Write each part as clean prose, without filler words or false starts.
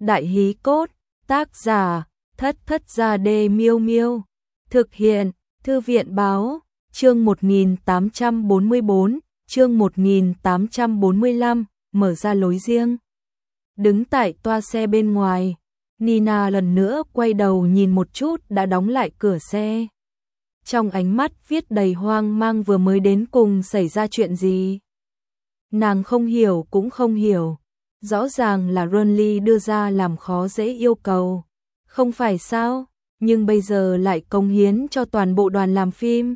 Đại hí cốt, tác giả, Thất Thất Gia Đê Miêu Miêu. Thực hiện, Thư viện báo, chương 1844, chương 1845, mở ra lối riêng. Đứng tại toa xe bên ngoài, Nina lần nữa quay đầu nhìn một chút đã đóng lại cửa xe. Trong ánh mắt viết đầy hoang mang vừa mới đến cùng xảy ra chuyện gì. Nàng không hiểu cũng không hiểu. Rõ ràng là Ronly đưa ra làm khó dễ yêu cầu. Không phải sao, nhưng bây giờ lại cống hiến cho toàn bộ đoàn làm phim.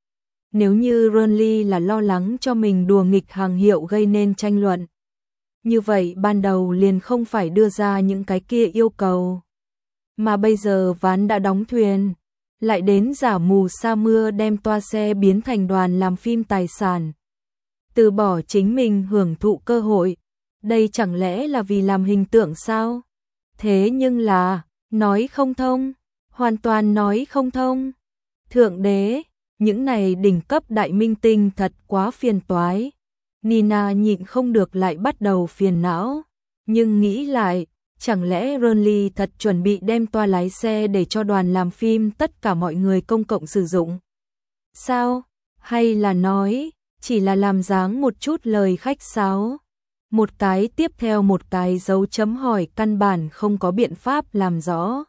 Nếu như Ronly là lo lắng cho mình đùa nghịch hàng hiệu gây nên tranh luận, như vậy ban đầu liền không phải đưa ra những cái kia yêu cầu. Mà bây giờ ván đã đóng thuyền, lại đến giả mù sa mưa đem toa xe biến thành đoàn làm phim tài sản. Từ bỏ chính mình hưởng thụ cơ hội, đây chẳng lẽ là vì làm hình tượng sao? Thế nhưng là, nói không thông, hoàn toàn nói không thông. Thượng đế, những này đỉnh cấp đại minh tinh thật quá phiền toái. Nina nhịn không được lại bắt đầu phiền não, nhưng nghĩ lại, chẳng lẽ Ronly thật chuẩn bị đem toa lái xe để cho đoàn làm phim tất cả mọi người công cộng sử dụng? Sao? Hay là nói, chỉ là làm dáng một chút lời khách sáo? Một cái tiếp theo một cái dấu chấm hỏi căn bản không có biện pháp làm rõ.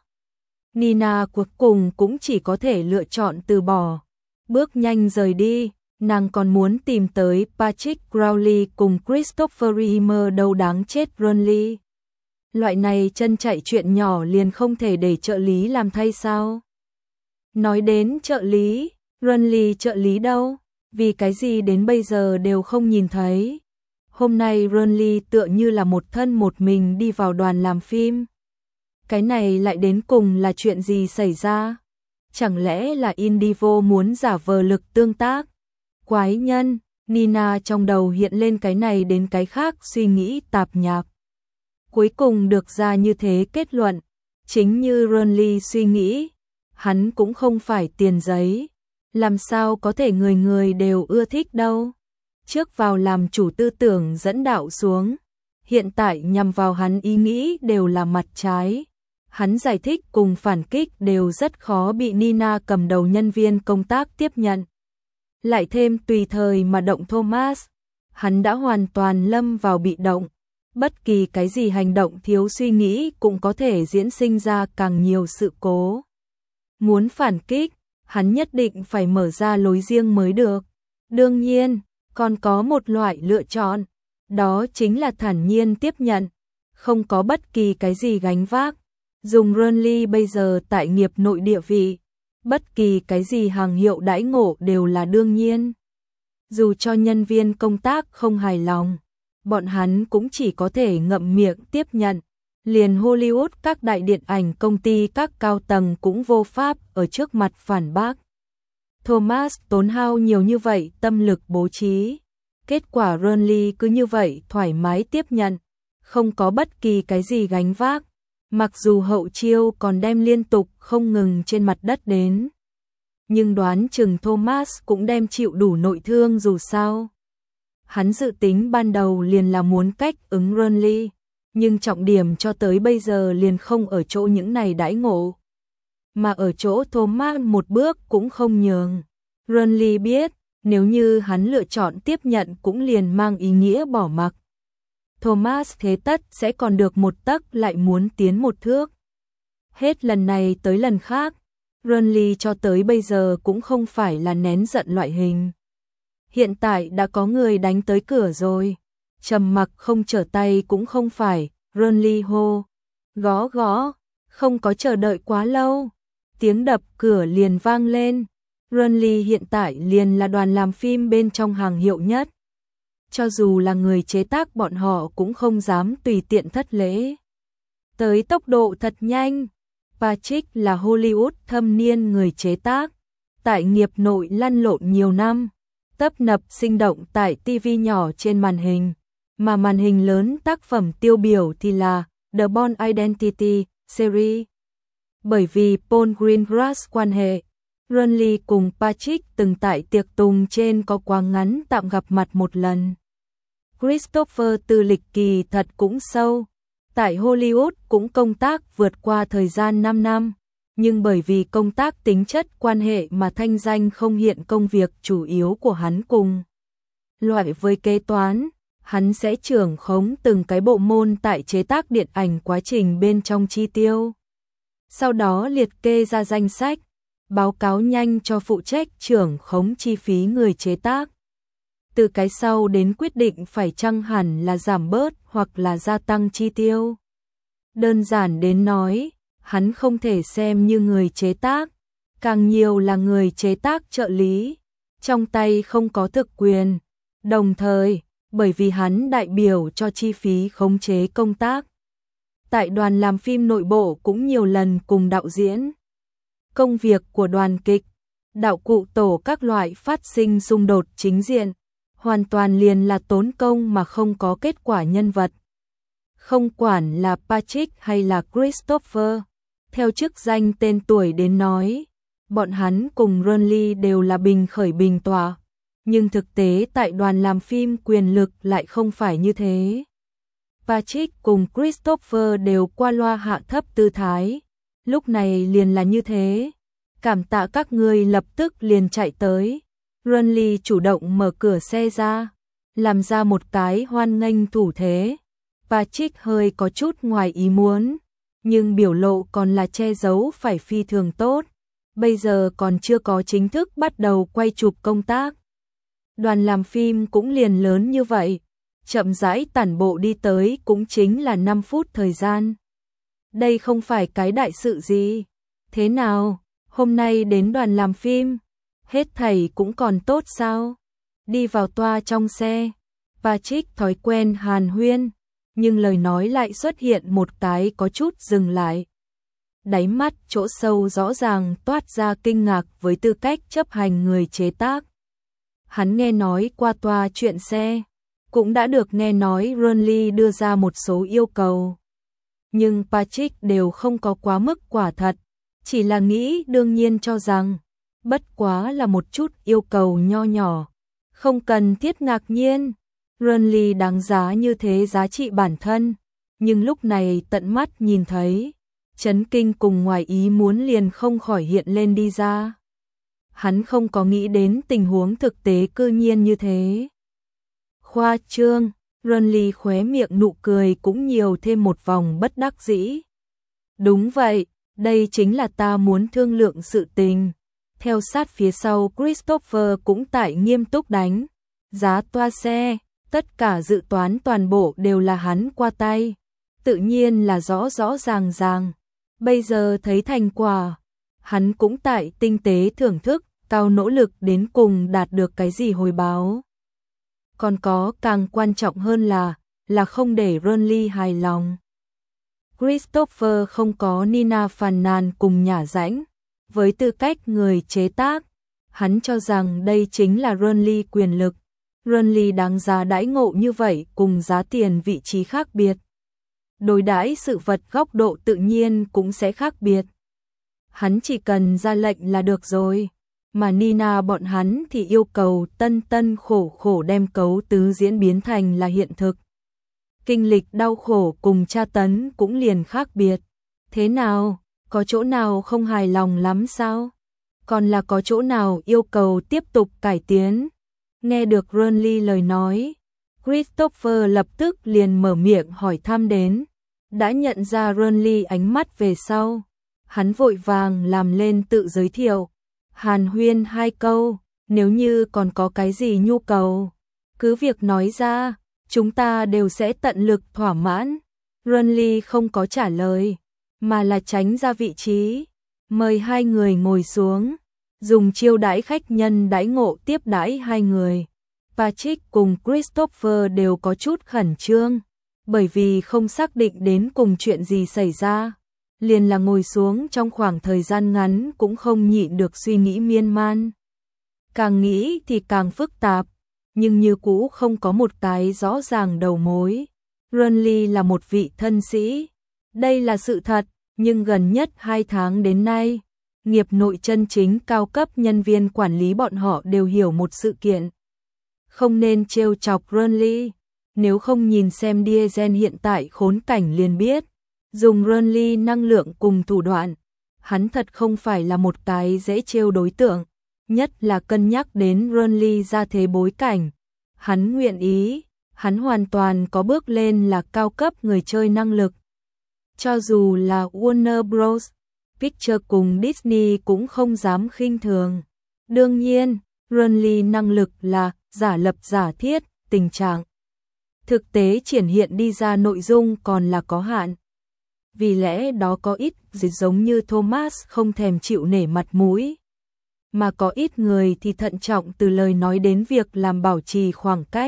Nina cuối cùng cũng chỉ có thể lựa chọn từ bỏ. Bước nhanh rời đi, nàng còn muốn tìm tới Patrick Crowley cùng Christopher Reamer đâu đáng chết Ronly. Loại này chân chạy chuyện nhỏ liền không thể để trợ lý làm thay sao? Nói đến trợ lý, Ronly trợ lý đâu? Vì cái gì đến bây giờ đều không nhìn thấy? Hôm nay Ronly tựa như là một thân một mình đi vào đoàn làm phim. Cái này lại đến cùng là chuyện gì xảy ra? Chẳng lẽ là Indivo muốn giả vờ lực tương tác? Quái nhân, Nina trong đầu hiện lên cái này đến cái khác suy nghĩ tạp nhạp. Cuối cùng được ra như thế kết luận, chính như Ronly suy nghĩ, hắn cũng không phải tiền giấy, làm sao có thể người người đều ưa thích đâu. Trước vào làm chủ tư tưởng dẫn đạo xuống, hiện tại nhằm vào hắn ý nghĩ đều là mặt trái. Hắn giải thích cùng phản kích đều rất khó bị Nina cầm đầu nhân viên công tác tiếp nhận. Lại thêm tùy thời mà động Thomas, hắn đã hoàn toàn lâm vào bị động. Bất kỳ cái gì hành động thiếu suy nghĩ cũng có thể diễn sinh ra càng nhiều sự cố. Muốn phản kích, hắn nhất định phải mở ra lối riêng mới được. Đương nhiên, còn có một loại lựa chọn, đó chính là thản nhiên tiếp nhận, không có bất kỳ cái gì gánh vác. Dùng Ronly bây giờ tại nghiệp nội địa vị, bất kỳ cái gì hàng hiệu đãi ngộ đều là đương nhiên. Dù cho nhân viên công tác không hài lòng, bọn hắn cũng chỉ có thể ngậm miệng tiếp nhận. Liền Hollywood các đại điện ảnh công ty các cao tầng cũng vô pháp ở trước mặt phản bác. Thomas tốn hao nhiều như vậy tâm lực bố trí, kết quả Ronly cứ như vậy thoải mái tiếp nhận, không có bất kỳ cái gì gánh vác. Mặc dù hậu chiêu còn đem liên tục không ngừng trên mặt đất đến, nhưng đoán chừng Thomas cũng đem chịu đủ nội thương dù sao. Hắn dự tính ban đầu liền là muốn cách ứng Ronly, nhưng trọng điểm cho tới bây giờ liền không ở chỗ những này đãi ngộ, mà ở chỗ Thomas một bước cũng không nhường. Ronly biết, nếu như hắn lựa chọn tiếp nhận cũng liền mang ý nghĩa bỏ mặc. Thomas thế tất sẽ còn được một tấc lại muốn tiến một thước. Hết lần này tới lần khác, Ronly cho tới bây giờ cũng không phải là nén giận loại hình. Hiện tại đã có người đánh tới cửa rồi, trầm mặc không trở tay cũng không phải. Ronly hô, gõ gõ, không có chờ đợi quá lâu, tiếng đập cửa liền vang lên. Ronly hiện tại liền là đoàn làm phim bên trong hàng hiệu nhất. Cho dù là người chế tác bọn họ cũng không dám tùy tiện thất lễ. Tới tốc độ thật nhanh, Patrick là Hollywood thâm niên người chế tác, tại nghiệp nội lăn lộn nhiều năm, tấp nập sinh động tại TV nhỏ trên màn hình, mà màn hình lớn tác phẩm tiêu biểu thì là The Bourne Identity series. Bởi vì Paul Greengrass quan hệ, Ronly cùng Patrick từng tại tiệc tùng trên có quá ngắn tạm gặp mặt một lần. Christopher tư lịch kỳ thật cũng sâu, Tại Hollywood cũng công tác vượt qua thời gian 5 năm, nhưng bởi vì công tác tính chất quan hệ mà thanh danh không hiện công việc chủ yếu của hắn cùng loại với kế toán, hắn sẽ trưởng khống từng cái bộ môn tại chế tác điện ảnh quá trình bên trong chi tiêu. Sau đó liệt kê ra danh sách, báo cáo nhanh cho phụ trách trưởng khống chi phí người chế tác. Từ cái sau đến quyết định phải chăng hẳn là giảm bớt hoặc là gia tăng chi tiêu. Đơn giản đến nói, hắn không thể xem như người chế tác, càng nhiều là người chế tác trợ lý, trong tay không có thực quyền. Đồng thời, bởi vì hắn đại biểu cho chi phí khống chế công tác. Tại đoàn làm phim nội bộ cũng nhiều lần cùng đạo diễn. Công việc của đoàn kịch, đạo cụ tổ các loại phát sinh xung đột chính diện, hoàn toàn liền là tốn công mà không có kết quả nhân vật. Không quản là Patrick hay là Christopher, theo chức danh tên tuổi đến nói, bọn hắn cùng Ronly đều là bình khởi bình tọa, nhưng thực tế tại đoàn làm phim quyền lực lại không phải như thế. Patrick cùng Christopher đều qua loa hạ thấp tư thái, lúc này liền là như thế. Cảm tạ các ngươi, lập tức liền chạy tới. Ronly chủ động mở cửa xe ra, làm ra một cái hoan nghênh thủ thế. Patrick hơi có chút ngoài ý muốn, nhưng biểu lộ còn là che giấu phải phi thường tốt. Bây giờ còn chưa có chính thức bắt đầu quay chụp công tác. Đoàn làm phim cũng liền lớn như vậy, chậm rãi tản bộ đi tới cũng chính là 5 phút thời gian. Đây không phải cái đại sự gì. Thế nào, hôm nay đến đoàn làm phim, hết thảy cũng còn tốt sao? Đi vào toa trong xe, Patrick thói quen hàn huyên, nhưng lời nói lại xuất hiện một cái có chút dừng lại. Đáy mắt chỗ sâu rõ ràng toát ra kinh ngạc với tư cách chấp hành người chế tác. Hắn nghe nói qua toa chuyện xe, cũng đã được nghe nói Ronly đưa ra một số yêu cầu. Nhưng Patrick đều không có quá mức quả thật, chỉ là nghĩ đương nhiên cho rằng, bất quá là một chút yêu cầu nho nhỏ, không cần thiết ngạc nhiên. Ronly đáng giá như thế giá trị bản thân, nhưng lúc này tận mắt nhìn thấy, chấn kinh cùng ngoài ý muốn liền không khỏi hiện lên đi ra. Hắn không có nghĩ đến tình huống thực tế cư nhiên như thế. Khoa trương, Ronly khóe miệng nụ cười cũng nhiều thêm một vòng bất đắc dĩ. Đúng vậy, đây chính là ta muốn thương lượng sự tình. Theo sát phía sau Christopher cũng tại nghiêm túc đánh giá toa xe, tất cả dự toán toàn bộ đều là hắn qua tay, tự nhiên là rõ rõ ràng ràng. Bây giờ thấy thành quả, hắn cũng tại tinh tế thưởng thức, cao nỗ lực đến cùng đạt được cái gì hồi báo. Còn có càng quan trọng hơn là không để Ronly hài lòng. Christopher không có Nina phàn nàn cùng nhả rãnh, với tư cách người chế tác, hắn cho rằng đây chính là Ronly quyền lực. Ronly đáng giá đãi ngộ như vậy cùng giá tiền vị trí khác biệt. Đối đãi sự vật góc độ tự nhiên cũng sẽ khác biệt. Hắn chỉ cần ra lệnh là được rồi, mà Nina bọn hắn thì yêu cầu tân tân khổ khổ đem cấu tứ diễn biến thành là hiện thực. Kinh lịch đau khổ cùng tra tấn cũng liền khác biệt. Thế nào, có chỗ nào không hài lòng lắm sao? Còn là có chỗ nào yêu cầu tiếp tục cải tiến? Nghe được Ronly lời nói, Christopher lập tức liền mở miệng hỏi thăm đến. Đã nhận ra Ronly ánh mắt về sau, hắn vội vàng làm lên tự giới thiệu. Hàn huyên 2 câu, nếu như còn có cái gì nhu cầu, cứ việc nói ra, chúng ta đều sẽ tận lực thỏa mãn. Ronly không có trả lời, mà là tránh ra vị trí, mời 2 người ngồi xuống, dùng chiêu đãi khách nhân đãi ngộ tiếp đãi 2 người. Patrick cùng Christopher đều có chút khẩn trương, bởi vì không xác định đến cùng chuyện gì xảy ra. Liền là ngồi xuống trong khoảng thời gian ngắn cũng không nhịn được suy nghĩ miên man. Càng nghĩ thì càng phức tạp, nhưng như cũ không có một cái rõ ràng đầu mối. Ronly là một vị thân sĩ, đây là sự thật, nhưng gần nhất 2 tháng đến nay, nghiệp nội chân chính cao cấp nhân viên quản lý bọn họ đều hiểu một sự kiện. Không nên trêu chọc Ronly, Nếu không nhìn xem Diesel hiện tại khốn cảnh liền biết, dùng Renly năng lượng cùng thủ đoạn, hắn thật không phải là một cái dễ trêu đối tượng, nhất là cân nhắc đến Renly ra thế bối cảnh. Hắn nguyện ý, hắn hoàn toàn có bước lên là cao cấp người chơi năng lực. Cho dù là Warner Bros. Pictures cùng Disney cũng không dám khinh thường. Đương nhiên, Renly năng lực là giả lập giả thiết, tình trạng thực tế triển hiện đi ra nội dung còn là có hạn. Vì lẽ đó có ít gì giống như Thomas không thèm chịu nể mặt mũi, mà có ít người thì thận trọng từ lời nói đến việc làm bảo trì khoảng cách.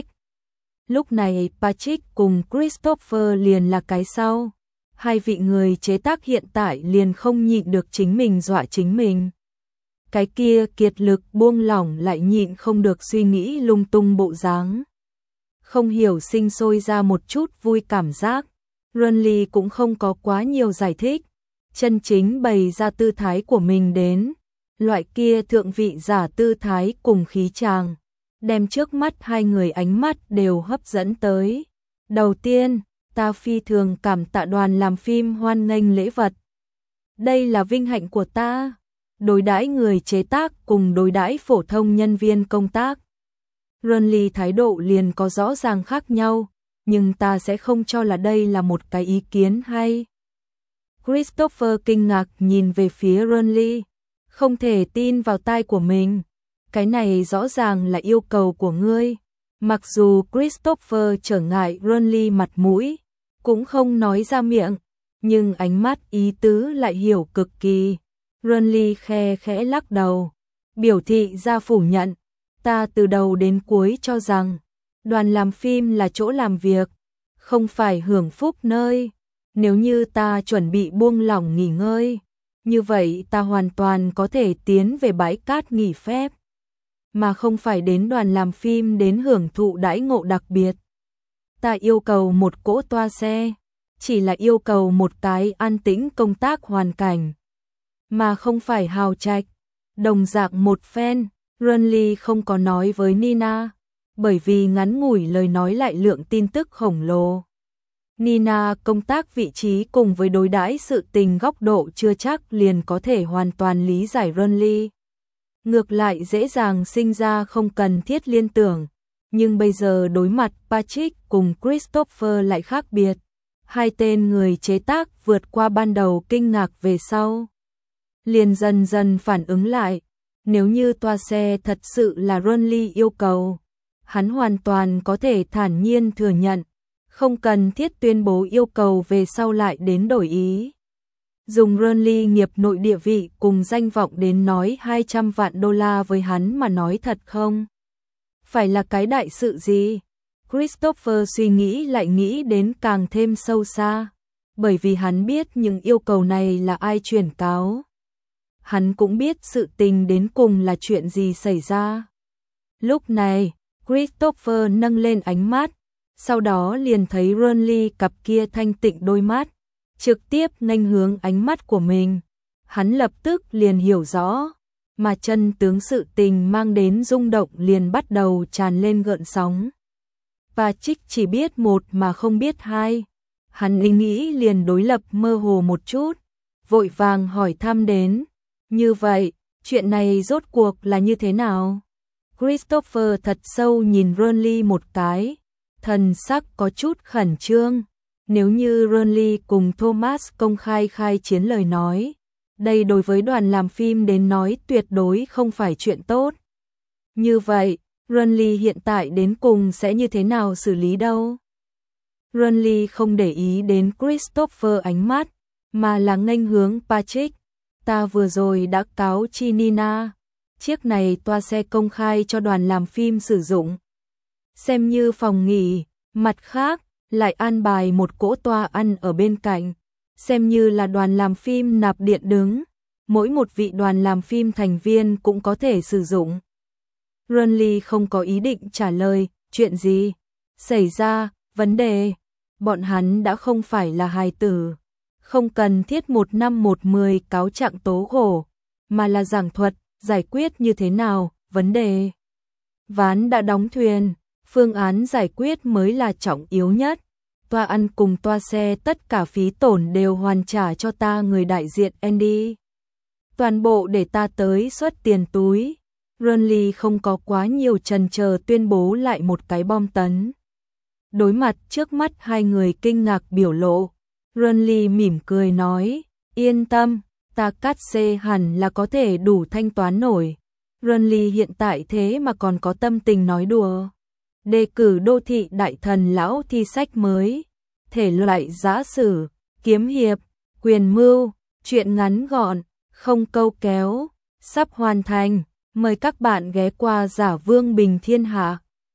Lúc này Patrick cùng Christopher liền là cái sau. Hai vị người chế tác hiện tại liền không nhịn được chính mình dọa chính mình. Cái kia kiệt lực buông lỏng lại nhịn không được suy nghĩ lung tung bộ dáng. Không hiểu sinh sôi ra một chút vui cảm giác. Renly cũng không có quá nhiều giải thích, chân chính bày ra tư thái của mình đến. Loại kia thượng vị giả tư thái cùng khí tràng, đem trước mắt hai người ánh mắt đều hấp dẫn tới. Đầu tiên, ta phi thường cảm tạ đoàn làm phim hoan nghênh lễ vật. Đây là vinh hạnh của ta. Đối đãi người chế tác cùng đối đãi phổ thông nhân viên công tác. Renly thái độ liền có rõ ràng khác nhau, nhưng ta sẽ không cho là đây là một cái ý kiến hay. Christopher kinh ngạc nhìn về phía Renly, không thể tin vào tai của mình. Cái này rõ ràng là yêu cầu của ngươi. Mặc dù Christopher trở ngại Renly mặt mũi, cũng không nói ra miệng, nhưng ánh mắt ý tứ lại hiểu cực kỳ. Renly khe khẽ lắc đầu, biểu thị ra phủ nhận. Ta từ đầu đến cuối cho rằng, đoàn làm phim là chỗ làm việc, không phải hưởng phúc nơi. Nếu như ta chuẩn bị buông lỏng nghỉ ngơi, như vậy ta hoàn toàn có thể tiến về bãi cát nghỉ phép, mà không phải đến đoàn làm phim đến hưởng thụ đãi ngộ đặc biệt. Ta yêu cầu một cỗ toa xe, chỉ là yêu cầu một cái an tĩnh công tác hoàn cảnh, mà không phải hào trạch. Đồng dạng một phen, Renly không có nói với Nina, bởi vì ngắn ngủi lời nói lại lượng tin tức khổng lồ. Nina công tác vị trí cùng với đối đãi sự tình góc độ chưa chắc liền có thể hoàn toàn lý giải Renly. Ngược lại dễ dàng sinh ra không cần thiết liên tưởng, nhưng bây giờ đối mặt Patrick cùng Christopher lại khác biệt. Hai tên người chế tác vượt qua ban đầu kinh ngạc về sau, liền dần dần phản ứng lại. Nếu như toa xe thật sự là Renly yêu cầu, hắn hoàn toàn có thể thản nhiên thừa nhận, không cần thiết tuyên bố yêu cầu về sau lại đến đổi ý. Dùng Renly nghiệp nội địa vị cùng danh vọng đến nói 200 vạn đô la với hắn mà nói thật không phải là cái đại sự gì. Christopher suy nghĩ lại nghĩ đến càng thêm sâu xa, bởi vì hắn biết những yêu cầu này là ai truyền cáo. Hắn cũng biết sự tình đến cùng là chuyện gì xảy ra. Lúc này, Christopher nâng lên ánh mắt, sau đó liền thấy Renly cặp kia thanh tịnh đôi mắt, trực tiếp nghênh hướng ánh mắt của mình. Hắn lập tức liền hiểu rõ, mà chân tướng sự tình mang đến rung động liền bắt đầu tràn lên gợn sóng. Patrick chỉ biết một mà không biết hai. Hắn ý nghĩ liền đối lập mơ hồ một chút, vội vàng hỏi thăm đến. Như vậy, chuyện này rốt cuộc là như thế nào? Christopher thật sâu nhìn Renly một cái, thần sắc có chút khẩn trương. Nếu như Renly cùng Thomas công khai khai chiến lời nói, đây đối với đoàn làm phim đến nói tuyệt đối không phải chuyện tốt. Như vậy, Renly hiện tại đến cùng sẽ như thế nào xử lý đâu? Renly không để ý đến Christopher ánh mắt, mà là nghênh hướng Patrick. Ta vừa rồi đã cáo chi Nina, chiếc này toa xe công khai cho đoàn làm phim sử dụng, xem như phòng nghỉ. Mặt khác, lại an bài một cỗ toa ăn ở bên cạnh, xem như là đoàn làm phim nạp điện đứng. Mỗi một vị đoàn làm phim thành viên cũng có thể sử dụng. Renly không có ý định trả lời, chuyện gì xảy ra, vấn đề. Bọn hắn đã không phải là hài tử, không cần thiết một năm một mười cáo trạng tố khổ, mà là giảng thuật, giải quyết như thế nào, vấn đề. Ván đã đóng thuyền, Phương án giải quyết mới là trọng yếu nhất. Toa ăn cùng toa xe tất cả phí tổn đều hoàn trả cho ta, người đại diện Andy. Toàn bộ để ta tới xuất tiền túi. Renly không có quá nhiều chần chờ tuyên bố lại một cái bom tấn. Đối mặt trước mắt hai người kinh ngạc biểu lộ, Renly mỉm cười nói, yên tâm, ta cắt xê hẳn là có thể đủ thanh toán nổi. Renly hiện tại thế mà còn có tâm tình nói đùa. Đề cử đô thị đại thần lão thi sách mới. Thể loại giã sử, kiếm hiệp, quyền mưu, truyện ngắn gọn, không câu kéo, sắp hoàn thành. Mời các bạn ghé qua Giả Vương Bình Thiên Hạ.